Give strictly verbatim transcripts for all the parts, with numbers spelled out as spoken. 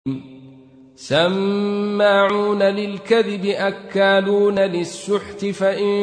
سماعون للكذب أكالون للسحت فإن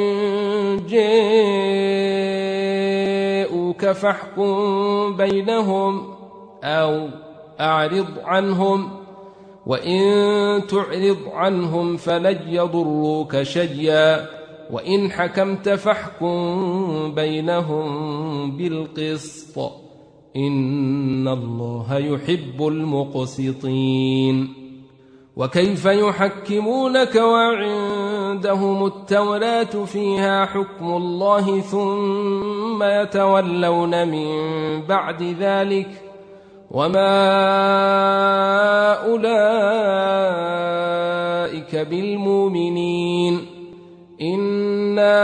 جاءوك فاحكم بينهم أو أعرض عنهم وإن تعرض عنهم فلن يضروك شيئا وإن حكمت فاحكم بينهم بالقسط إن الله يحب المقسطين. وكيف يحكمونك وعندهم التوراة فيها حكم الله ثم يتولون من بعد ذلك وما أولئك بالمؤمنين. إنا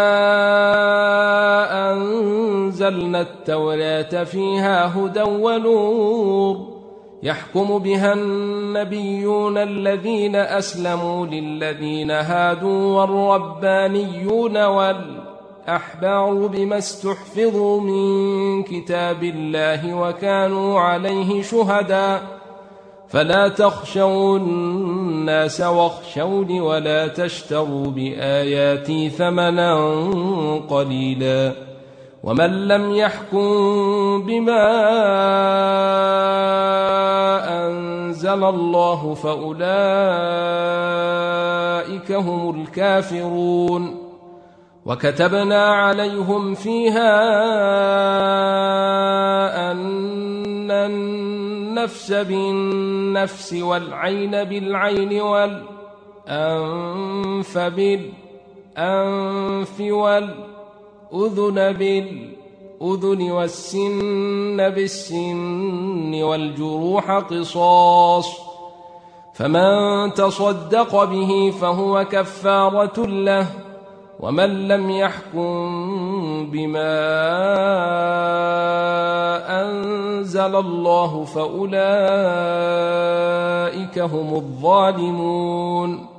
أنزلنا التوراة فيها هدى ونور يحكم بها النبيون الذين أسلموا للذين هادوا والربانيون والأحبار بما استحفظوا من كتاب الله وكانوا عليه شهداء فلا تخشوا الناس واخشوني ولا تشتروا بآياتي ثمنا قليلا ومن لم يحكم بما أنزل الله فأولئك هم الكافرون. وكتبنا عليهم فيها أن النفس بالنفس والعين بالعين والأنف بالأنف والأذن بالأذن والسن بالسن والجروح قصاص فمن تصدق به فهو كفارة له ومن لم يحكم بما أنزل الله فأولئك هم الظالمون.